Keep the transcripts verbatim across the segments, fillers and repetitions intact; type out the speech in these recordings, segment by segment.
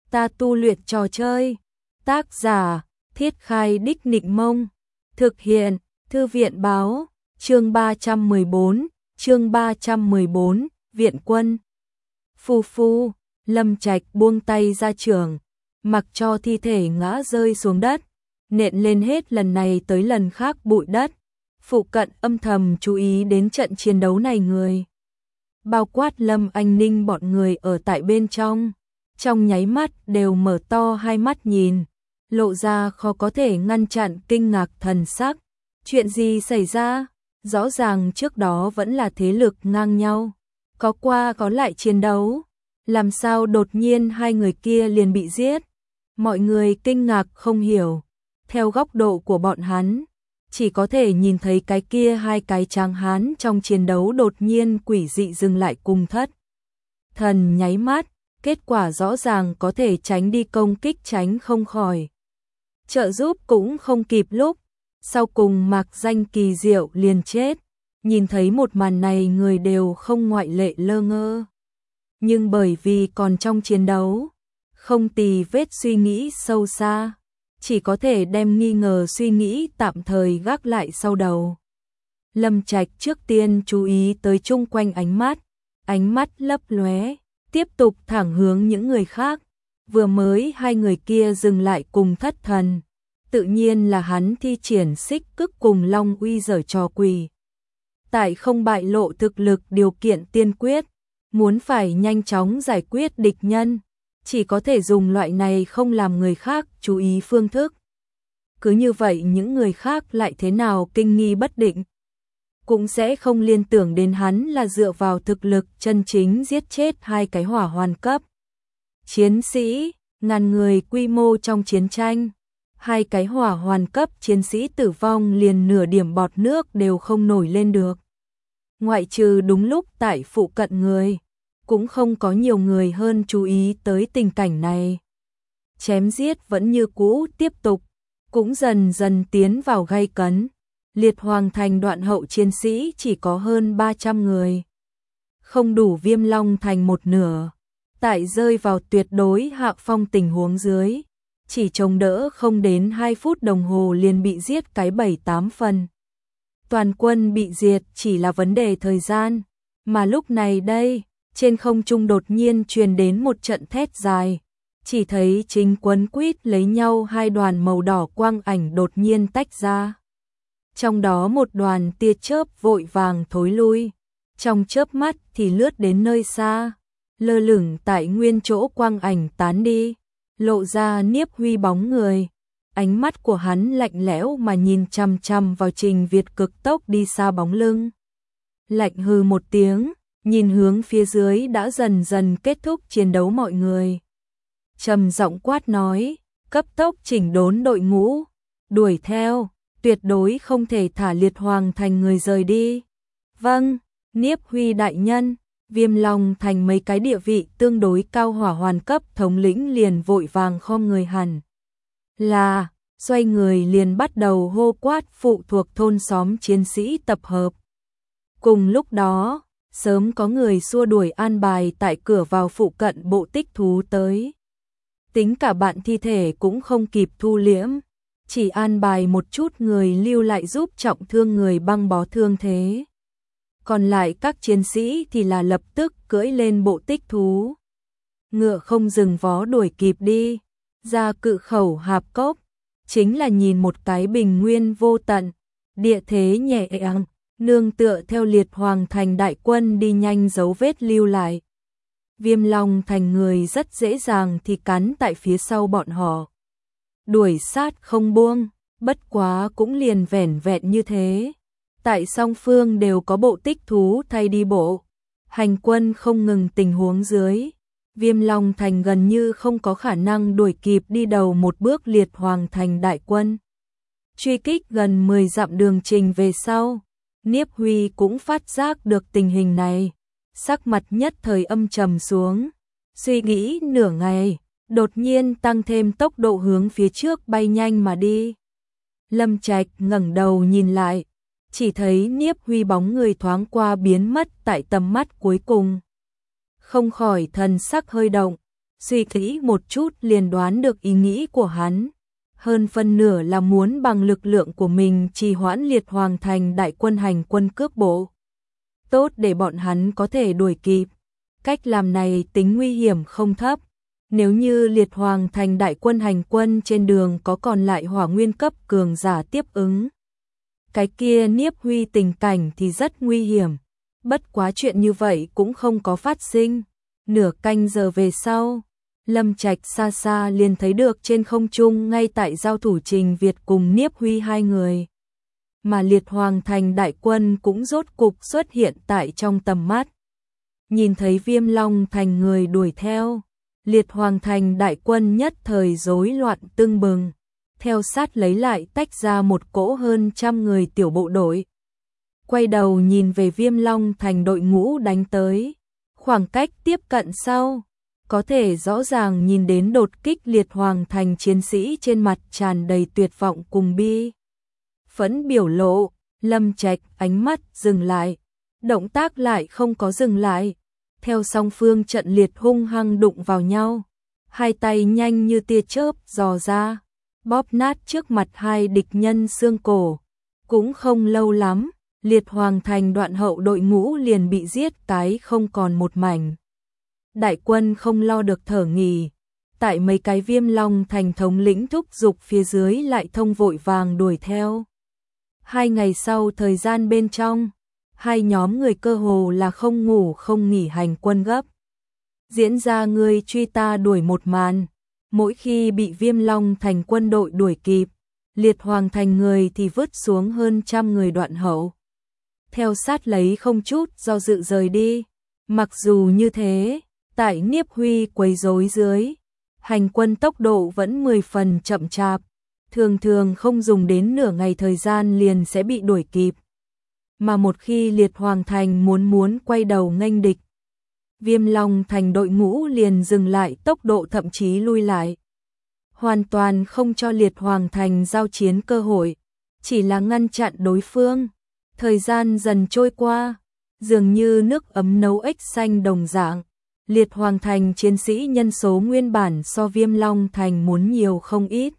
ta tu luyện trò chơi. Tác giả, Thiết Khai Đích Nịnh Mông. Thực hiện, Thư viện Báo. Chương ba trăm mười bốn, chương ba trăm mười bốn, Viện Quân. Phu phu, Lâm Trạch buông tay ra trường, mặc cho thi thể ngã rơi xuống đất, nện lên hết lần này tới lần khác bụi đất. Phụ cận âm thầm chú ý đến trận chiến đấu này người. Bao quát Lâm Anh Ninh bọn người ở tại bên trong, trong nháy mắt đều mở to hai mắt nhìn, lộ ra khó có thể ngăn chặn kinh ngạc thần sắc. Chuyện gì xảy ra? Rõ ràng trước đó vẫn là thế lực ngang nhau, có qua có lại chiến đấu, làm sao đột nhiên hai người kia liền bị giết? Mọi người kinh ngạc không hiểu. Theo góc độ của bọn hắn, chỉ có thể nhìn thấy cái kia hai cái tráng hán trong chiến đấu đột nhiên quỷ dị dừng lại cùng thất thần nháy mắt, kết quả rõ ràng có thể tránh đi công kích tránh không khỏi. Trợ giúp cũng không kịp lúc, sau cùng Mạc Danh kỳ diệu liền chết. Nhìn thấy một màn này người đều không ngoại lệ lơ ngơ. Nhưng bởi vì còn trong chiến đấu, không tì vết suy nghĩ sâu xa, chỉ có thể đem nghi ngờ suy nghĩ tạm thời gác lại sau đầu. Lâm Trạch trước tiên chú ý tới chung quanh ánh mắt, ánh mắt lấp lóe, tiếp tục thẳng hướng những người khác. Vừa mới hai người kia dừng lại cùng thất thần, tự nhiên là hắn thi triển xích cức cùng Long Uy giở trò quỷ. Tại không bại lộ thực lực điều kiện tiên quyết, muốn phải nhanh chóng giải quyết địch nhân, chỉ có thể dùng loại này không làm người khác chú ý phương thức. Cứ như vậy những người khác lại thế nào kinh nghi bất định, cũng sẽ không liên tưởng đến hắn là dựa vào thực lực chân chính giết chết hai cái hỏa hoàn cấp chiến sĩ, ngàn người quy mô trong chiến tranh. Hai cái hỏa hoàn cấp chiến sĩ tử vong liền nửa điểm bọt nước đều không nổi lên được. Ngoại trừ đúng lúc tại phụ cận người, cũng không có nhiều người hơn chú ý tới tình cảnh này. Chém giết vẫn như cũ tiếp tục, cũng dần dần tiến vào gay cấn. Liệt Hoàng Thành đoạn hậu chiến sĩ chỉ có hơn ba trăm người, không đủ Viêm Long Thành một nửa. Tại rơi vào tuyệt đối hạ phong tình huống dưới, chỉ chống đỡ không đến hai phút đồng hồ liền bị giết cái bảy tám phần. Toàn quân bị diệt chỉ là vấn đề thời gian, mà lúc này đây, trên không trung đột nhiên truyền đến một trận thét dài, chỉ thấy chính quấn quýt lấy nhau hai đoàn màu đỏ quang ảnh đột nhiên tách ra. Trong đó một đoàn tia chớp vội vàng thối lui, trong chớp mắt thì lướt đến nơi xa, lơ lửng tại nguyên chỗ quang ảnh tán đi, lộ ra Niếp Huy bóng người. Ánh mắt của hắn lạnh lẽo mà nhìn chằm chằm vào Trình Việt cực tốc đi xa bóng lưng. Lạnh hừ một tiếng, nhìn hướng phía dưới đã dần dần kết thúc chiến đấu mọi người. Trầm giọng quát nói, cấp tốc chỉnh đốn đội ngũ, đuổi theo, tuyệt đối không thể thả Liệt Hoàng Thành người rời đi. Vâng, Niếp Huy đại nhân. Viêm Long Thành mấy cái địa vị tương đối cao hỏa hoàn cấp thống lĩnh liền vội vàng khom người hẳn. Là, xoay người liền bắt đầu hô quát phụ thuộc thôn xóm chiến sĩ tập hợp. Cùng lúc đó, sớm có người xua đuổi an bài tại cửa vào phụ cận bộ tích thú tới. Tính cả bạn thi thể cũng không kịp thu liễm, chỉ an bài một chút người lưu lại giúp trọng thương người băng bó thương thế. Còn lại các chiến sĩ thì là lập tức cưỡi lên bộ tích thú. Ngựa không dừng vó đuổi kịp đi, ra cự khẩu hạp cốc, chính là nhìn một cái bình nguyên vô tận, địa thế nhẹ nhàng, nương tựa theo Liệt Hoàng Thành đại quân đi nhanh dấu vết lưu lại. Viêm Long Thành người rất dễ dàng thì cắn tại phía sau bọn họ. Đuổi sát không buông, bất quá cũng liền vẻn vẹn như thế. Tại song phương đều có bộ tích thú thay đi bộ, hành quân không ngừng tình huống dưới, Viêm Long Thành gần như không có khả năng đuổi kịp đi đầu một bước Liệt Hoàng Thành đại quân. Truy kích gần mười dặm đường trình về sau, Niếp Huy cũng phát giác được tình hình này, sắc mặt nhất thời âm trầm xuống, suy nghĩ nửa ngày, đột nhiên tăng thêm tốc độ hướng phía trước bay nhanh mà đi. Lâm Trạch ngẩng đầu nhìn lại, chỉ thấy Niếp Huy bóng người thoáng qua biến mất tại tầm mắt cuối cùng. Không khỏi thần sắc hơi động, suy nghĩ một chút liền đoán được ý nghĩ của hắn. Hơn phân nửa là muốn bằng lực lượng của mình trì hoãn Liệt Hoàng Thành đại quân hành quân cướp bộ. Tốt để bọn hắn có thể đuổi kịp. Cách làm này tính nguy hiểm không thấp. Nếu như Liệt Hoàng Thành đại quân hành quân trên đường có còn lại hỏa nguyên cấp cường giả tiếp ứng, cái kia Niếp Huy tình cảnh thì rất nguy hiểm. Bất quá chuyện như vậy cũng không có phát sinh. Nửa canh giờ về sau, Lâm Trạch xa xa liền thấy được trên không trung ngay tại giao thủ Trình Việt cùng Niếp Huy hai người. Mà Liệt Hoàng Thành đại quân cũng rốt cục xuất hiện tại trong tầm mắt. Nhìn thấy Viêm Long Thành người đuổi theo, Liệt Hoàng Thành đại quân nhất thời rối loạn tưng bừng, theo sát lấy lại tách ra một cỗ hơn trăm người tiểu bộ đội. Quay đầu nhìn về Viêm Long Thành đội ngũ đánh tới, khoảng cách tiếp cận sau, có thể rõ ràng nhìn đến đột kích Liệt Hoàng Thành chiến sĩ trên mặt tràn đầy tuyệt vọng cùng bi phẫn biểu lộ. Lâm Trạch ánh mắt dừng lại, động tác lại không có dừng lại, theo song phương trận liệt hung hăng đụng vào nhau, hai tay nhanh như tia chớp dò ra, bóp nát trước mặt hai địch nhân xương cổ. Cũng không lâu lắm, Liệt Hoàng Thành đoạn hậu đội ngũ liền bị giết cái không còn một mảnh. Đại quân không lo được thở nghỉ, tại mấy cái Viêm Long Thành thống lĩnh thúc giục phía dưới lại thông vội vàng đuổi theo. Hai ngày sau thời gian bên trong, hai nhóm người cơ hồ là không ngủ không nghỉ hành quân gấp. Diễn ra người truy ta đuổi một màn, mỗi khi bị Viêm Long Thành quân đội đuổi kịp, Liệt Hoàng Thành người thì vứt xuống hơn trăm người đoạn hậu. Theo sát lấy không chút do dự rời đi. Mặc dù như thế, tại Niếp Huy quấy rối dưới, hành quân tốc độ vẫn mười phần chậm chạp, thường thường không dùng đến nửa ngày thời gian liền sẽ bị đuổi kịp. Mà một khi Liệt Hoàng Thành muốn muốn quay đầu nghênh địch, Viêm Long Thành đội ngũ liền dừng lại tốc độ, thậm chí lui lại. Hoàn toàn không cho Liệt Hoàng Thành giao chiến cơ hội, chỉ là ngăn chặn đối phương. Thời gian dần trôi qua, dường như nước ấm nấu ếch xanh đồng dạng. Liệt Hoàng Thành chiến sĩ nhân số nguyên bản so Viêm Long Thành muốn nhiều không ít,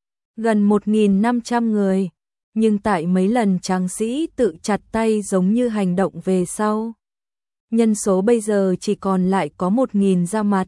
gần một nghìn năm trăm người, nhưng tại mấy lần tráng sĩ tự chặt tay giống như hành động về sau, nhân số bây giờ chỉ còn lại có một nghìn ra mặt.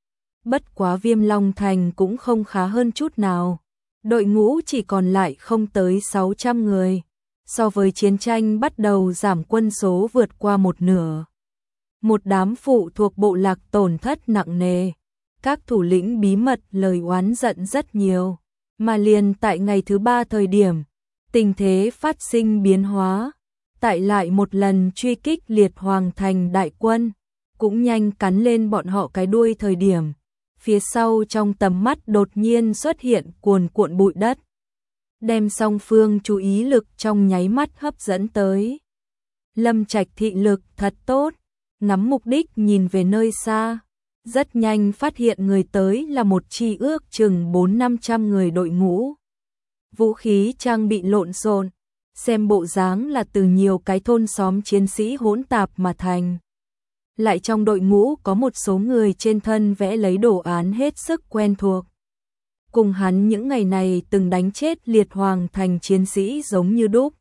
Bất quá Viêm Long Thành cũng không khá hơn chút nào, đội ngũ chỉ còn lại không tới sáu trăm người, so với chiến tranh bắt đầu giảm quân số vượt qua một nửa. Một đám phụ thuộc bộ lạc tổn thất nặng nề, các thủ lĩnh bí mật lời oán giận rất nhiều, mà liền tại ngày thứ ba thời điểm, tình thế phát sinh biến hóa, tại lại một lần truy kích Liệt Hoàng Thành đại quân, cũng nhanh cắn lên bọn họ cái đuôi thời điểm, phía sau trong tầm mắt đột nhiên xuất hiện cuồn cuộn bụi đất, đem song phương chú ý lực trong nháy mắt hấp dẫn tới. Lâm Trạch thị lực thật tốt, ngắm mục đích nhìn về nơi xa, rất nhanh phát hiện người tới là một chi ước chừng bốn năm trăm người đội ngũ. Vũ khí trang bị lộn xộn, xem bộ dáng là từ nhiều cái thôn xóm chiến sĩ hỗn tạp mà thành. Lại trong đội ngũ có một số người trên thân vẽ lấy đồ án hết sức quen thuộc. Cùng hắn những ngày này từng đánh chết Liệt Hoàng Thành chiến sĩ giống như đúc.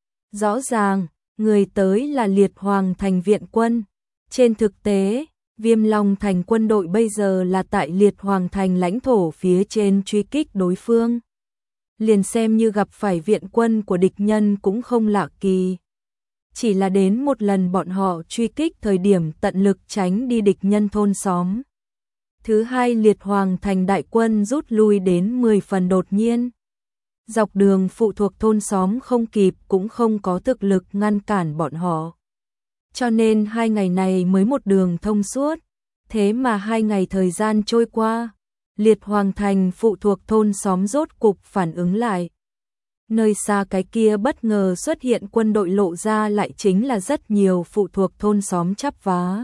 Rõ ràng, người tới là Liệt Hoàng Thành viện quân. Trên thực tế, Viêm Long Thành quân đội bây giờ là tại Liệt Hoàng Thành lãnh thổ phía trên truy kích đối phương. Liền xem như gặp phải viện quân của địch nhân cũng không lạ kỳ. Chỉ là đến một lần bọn họ truy kích thời điểm tận lực tránh đi địch nhân thôn xóm. Thứ hai, Liệt Hoàng Thành đại quân rút lui đến mười phần đột nhiên. Dọc đường phụ thuộc thôn xóm không kịp cũng không có thực lực ngăn cản bọn họ. Cho nên hai ngày này mới một đường thông suốt. Thế mà hai ngày thời gian trôi qua, Liệt Hoàng Thành phụ thuộc thôn xóm rốt cục phản ứng lại. Nơi xa cái kia bất ngờ xuất hiện quân đội lộ ra lại chính là rất nhiều phụ thuộc thôn xóm chắp vá.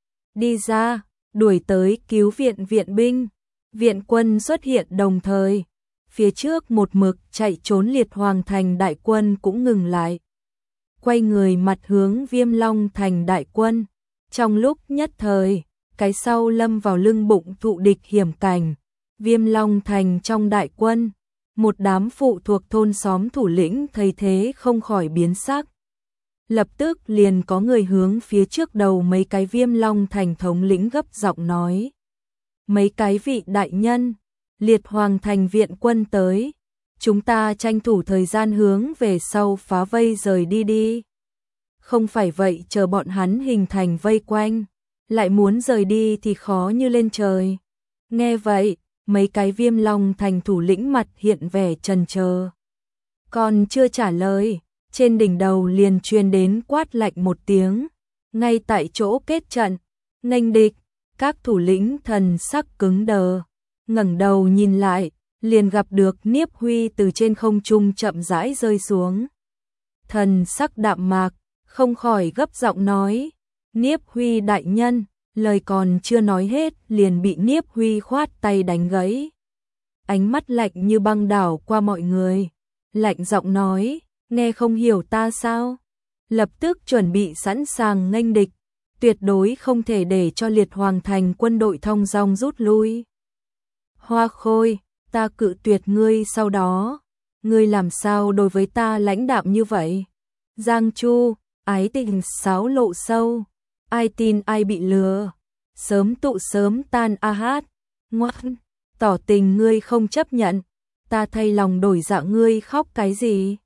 Đi ra, đuổi tới cứu viện viện binh. Viện quân xuất hiện đồng thời. Phía trước một mực chạy trốn Liệt Hoàng Thành đại quân cũng ngừng lại. Quay người mặt hướng Viêm Long Thành đại quân. Trong lúc nhất thời, cái sau lâm vào lưng bụng thụ địch hiểm cảnh. Viêm Long Thành trong đại quân, một đám phụ thuộc thôn xóm thủ lĩnh thấy thế không khỏi biến sắc. Lập tức liền có người hướng phía trước đầu mấy cái Viêm Long Thành thống lĩnh gấp giọng nói. Mấy cái vị đại nhân, Liệt Hoàng Thành viện quân tới, chúng ta tranh thủ thời gian hướng về sau phá vây rời đi đi. Không phải vậy chờ bọn hắn hình thành vây quanh, lại muốn rời đi thì khó như lên trời. Nghe vậy, mấy cái Viêm Long Thành thủ lĩnh mặt hiện vẻ chần chờ. Còn chưa trả lời, trên đỉnh đầu liền truyền đến quát lạnh một tiếng, ngay tại chỗ kết trận, nghênh địch. Các thủ lĩnh thần sắc cứng đờ, ngẩng đầu nhìn lại, liền gặp được Niếp Huy từ trên không trung chậm rãi rơi xuống. Thần sắc đạm mạc, không khỏi gấp giọng nói, Niếp Huy đại nhân, lời còn chưa nói hết liền bị Niếp Huy khoát tay đánh gãy. Ánh mắt lạnh như băng đảo qua mọi người, lạnh giọng nói, nghe không hiểu ta sao? Lập tức chuẩn bị sẵn sàng nghênh địch, tuyệt đối không thể để cho Liệt Hoàng Thành quân đội thong dong rút lui. Hoa Khôi, ta cự tuyệt ngươi sau đó, ngươi làm sao đối với ta lãnh đạm như vậy? Giang Chu, ái tình sáo lộ sâu, ai tin ai bị lừa, sớm tụ sớm tan a hát, ngoan, tỏ tình ngươi không chấp nhận, ta thay lòng đổi dạ ngươi khóc cái gì?